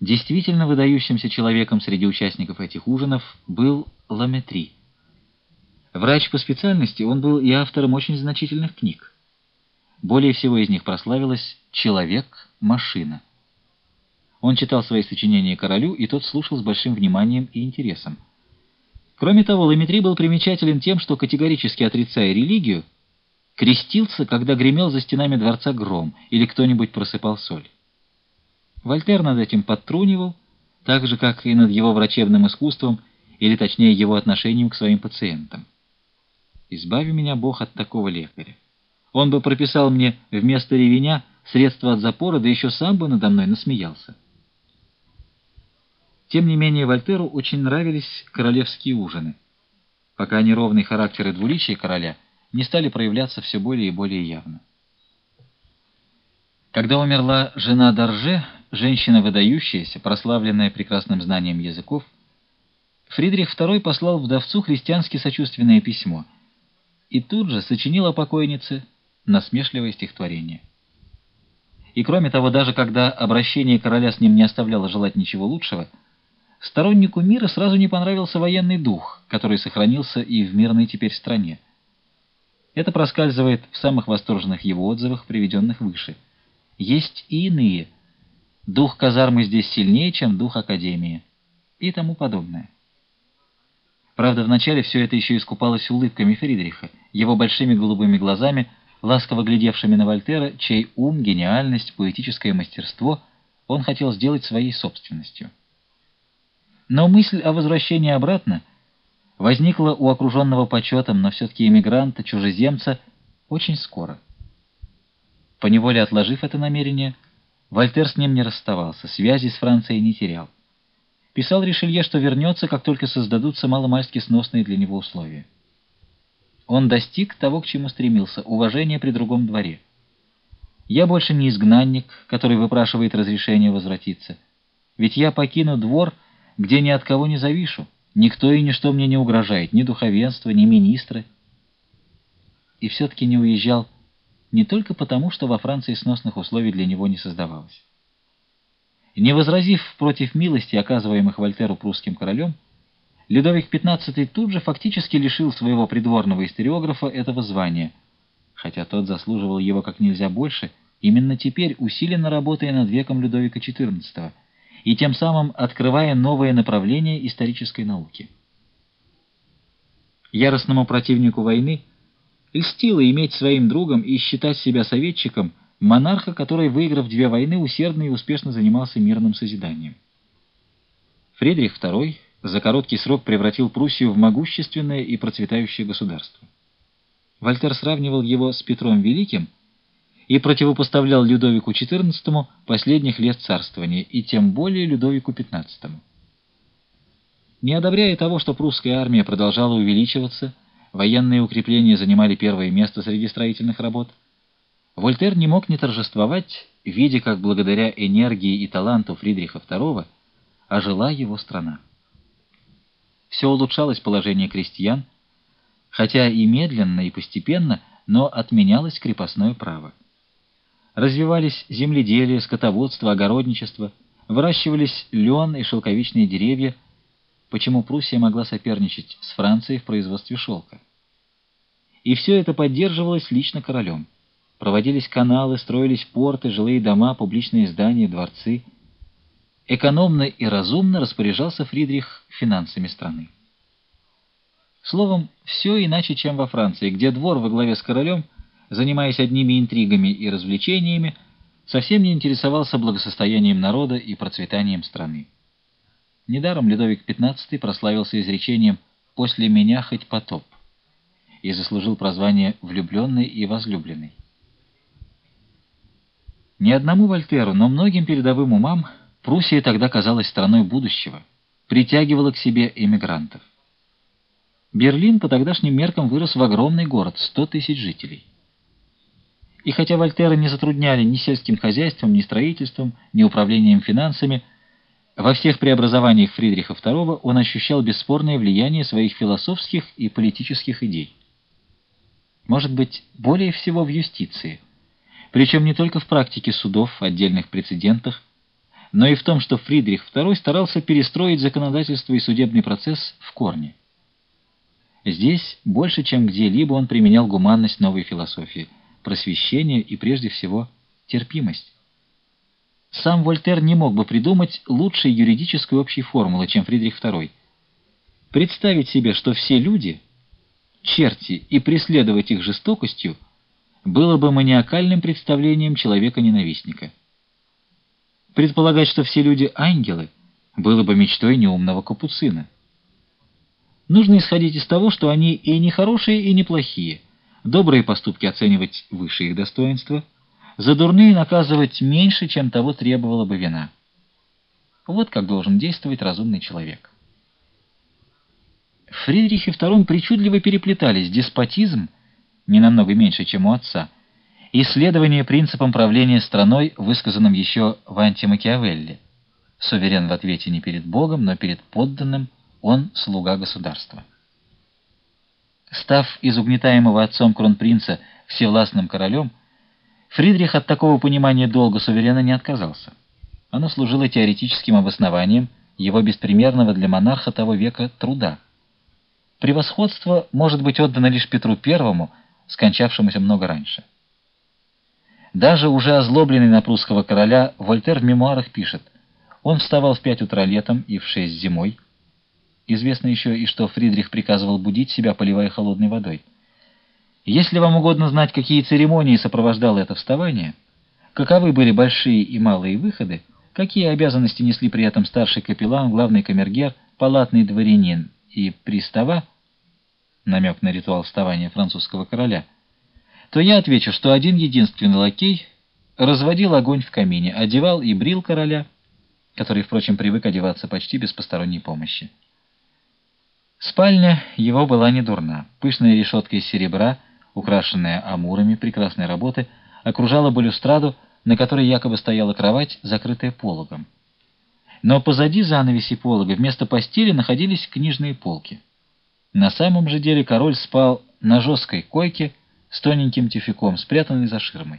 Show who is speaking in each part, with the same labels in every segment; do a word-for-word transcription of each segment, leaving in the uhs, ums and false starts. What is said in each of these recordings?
Speaker 1: Действительно выдающимся человеком среди участников этих ужинов был Ламетри. Врач по специальности, он был и автором очень значительных книг. Более всего из них прославилось «Человек-машина». Он читал свои сочинения королю, и тот слушал с большим вниманием и интересом. Кроме того, Ламетри был примечателен тем, что, категорически отрицая религию, крестился, когда гремел за стенами дворца гром или кто-нибудь просыпал соль. Вольтер над этим подтрунивал, так же, как и над его врачебным искусством, или точнее его отношением к своим пациентам. «Избави меня, Бог, от такого лекаря. Он бы прописал мне вместо ревеня средства от запора, да еще сам бы надо мной насмеялся». Тем не менее, Вольтеру очень нравились королевские ужины, пока неровный характер и двуличие короля не стали проявляться все более и более явно. Когда умерла жена Д'Арже, женщина выдающаяся, прославленная прекрасным знанием языков, Фридрих второй послал вдовцу христиански сочувственное письмо и тут же сочинил о покойнице насмешливое стихотворение. И кроме того, даже когда обращение короля с ним не оставляло желать ничего лучшего, стороннику мира сразу не понравился военный дух, который сохранился и в мирной теперь стране. Это проскальзывает в самых восторженных его отзывах, приведенных выше. Есть и иные. Дух казармы здесь сильнее, чем дух академии. И тому подобное. Правда, вначале все это еще искупалось улыбками Фридриха, его большими голубыми глазами, ласково глядевшими на Вольтера, чей ум, гениальность, поэтическое мастерство он хотел сделать своей собственностью. Но мысль о возвращении обратно возникла у окруженного почетом, но все-таки эмигранта, чужеземца, очень скоро. Поневоле отложив это намерение, Вольтер с ним не расставался, связи с Францией не терял. Писал Ришелье, что вернется, как только создадутся маломальски сносные для него условия. Он достиг того, к чему стремился, уважения при другом дворе. «Я больше не изгнанник, который выпрашивает разрешение возвратиться. Ведь я покину двор, где ни от кого не завишу. Никто и ничто мне не угрожает, ни духовенство, ни министры». И все-таки не уезжал не только потому, что во Франции сносных условий для него не создавалось. Не возразив против милости, оказываемых Вольтеру прусским королем, Людовик пятнадцатый тут же фактически лишил своего придворного историографа этого звания, хотя тот заслуживал его как нельзя больше, именно теперь усиленно работая над веком Людовика четырнадцатого и тем самым открывая новое направление исторической науки. Яростному противнику войны льстило иметь своим другом и считать себя советчиком монарха, который, выиграв две войны, усердно и успешно занимался мирным созиданием. Фридрих второй за короткий срок превратил Пруссию в могущественное и процветающее государство. Вольтер сравнивал его с Петром Великим и противопоставлял Людовику четырнадцатому последних лет царствования, и тем более Людовику пятнадцатому. Не одобряя того, что прусская армия продолжала увеличиваться, военные укрепления занимали первое место среди строительных работ, Вольтер не мог не торжествовать, видя, как благодаря энергии и таланту Фридриха второго ожила его страна. Все улучшалось положение крестьян, хотя и медленно, и постепенно, но отменялось крепостное право. Развивались земледелие, скотоводство, огородничество, выращивались лен и шелковичные деревья, почему Пруссия могла соперничать с Францией в производстве шелка. И все это поддерживалось лично королем. Проводились каналы, строились порты, жилые дома, публичные здания, дворцы. Экономно и разумно распоряжался Фридрих финансами страны. Словом, все иначе, чем во Франции, где двор во главе с королем, занимаясь одними интригами и развлечениями, совсем не интересовался благосостоянием народа и процветанием страны. Недаром Людовик пятнадцатый прославился изречением «после меня хоть потоп» и заслужил прозвание «влюбленный и возлюбленный». Ни одному Вольтеру, но многим передовым умам Пруссия тогда казалась страной будущего, притягивала к себе эмигрантов. Берлин по тогдашним меркам вырос в огромный город, сто тысяч жителей. И хотя Вольтера не затрудняли ни сельским хозяйством, ни строительством, ни управлением финансами, во всех преобразованиях Фридриха второго он ощущал бесспорное влияние своих философских и политических идей. Может быть, более всего в юстиции, причем не только в практике судов, отдельных прецедентах, но и в том, что Фридрих второй старался перестроить законодательство и судебный процесс в корне. Здесь больше, чем где-либо, он применял гуманность новой философии, просвещение и, прежде всего, терпимость. Сам Вольтер не мог бы придумать лучшей юридической общей формулы, чем Фридрих второй. Представить себе, что все люди — черти, и преследовать их жестокостью было бы маниакальным представлением человека-ненавистника. Предполагать, что все люди — ангелы, было бы мечтой неумного капуцина. Нужно исходить из того, что они и не хорошие, и не плохие, добрые поступки оценивать выше их достоинства, за дурные наказывать меньше, чем того требовала бы вина. Вот как должен действовать разумный человек. В Фридрихе втором причудливо переплетались деспотизм, не намного меньше, чем у отца, и следование принципам правления страной, высказанным еще в «Антимакиавелли». Суверен в ответе не перед Богом, но перед подданным, он слуга государства. Став из угнетаемого отцом кронпринца всевластным королем, Фридрих от такого понимания долга суверена не отказался. Оно служило теоретическим обоснованием его беспримерного для монарха того века труда. Превосходство может быть отдано лишь Петру Первому, скончавшемуся много раньше. Даже уже озлобленный на прусского короля, Вольтер в мемуарах пишет: он вставал в пять утра летом и в шесть зимой. Известно еще и что Фридрих приказывал будить себя, поливая холодной водой. Если вам угодно знать, какие церемонии сопровождало это вставание, каковы были большие и малые выходы, какие обязанности несли при этом старший капеллан, главный камергер, палатный дворянин и пристава, намек на ритуал вставания французского короля, то я отвечу, что один единственный лакей разводил огонь в камине, одевал и брил короля, который, впрочем, привык одеваться почти без посторонней помощи. Спальня его была не дурна. Пышная решетка из серебра, украшенная амурами прекрасной работы, окружала балюстраду, на которой якобы стояла кровать, закрытая пологом. Но позади занавеси полога вместо постели находились книжные полки. На самом же деле король спал на жесткой койке с тоненьким тюфяком, спрятанной за ширмой.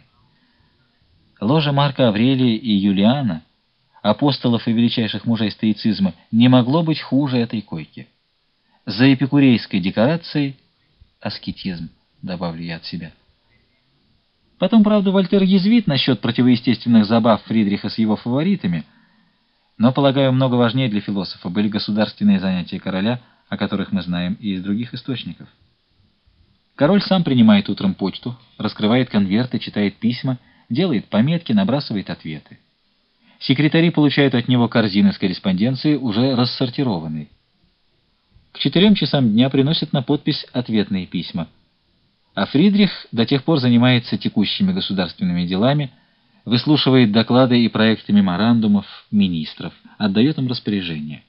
Speaker 1: Ложа Марка Аврелия и Юлиана, апостолов и величайших мужей стоицизма, не могло быть хуже этой койки. За эпикурейской декорацией аскетизм, добавлю я от себя. Потом, правда, Вольтер язвит насчет противоестественных забав Фридриха с его фаворитами, но, полагаю, много важнее для философа были государственные занятия короля, о которых мы знаем и из других источников. Король сам принимает утром почту, раскрывает конверты, читает письма, делает пометки, набрасывает ответы. Секретари получают от него корзины с корреспонденцией, уже рассортированной. К четырем часам дня приносят на подпись ответные письма. А Фридрих до тех пор занимается текущими государственными делами, выслушивает доклады и проекты меморандумов министров, отдает им распоряжения.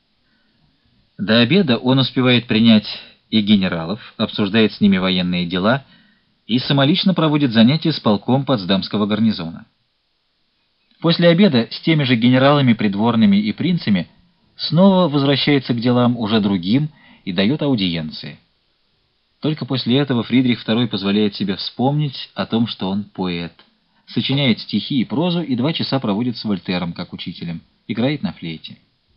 Speaker 1: До обеда он успевает принять и генералов, обсуждает с ними военные дела и самолично проводит занятия с полком Потсдамского гарнизона. После обеда с теми же генералами, придворными и принцами снова возвращается к делам уже другим и дает аудиенции. Только после этого Фридрих второй позволяет себе вспомнить о том, что он поэт, сочиняет стихи и прозу и два часа проводит с Вольтером как учителем, играет на флейте.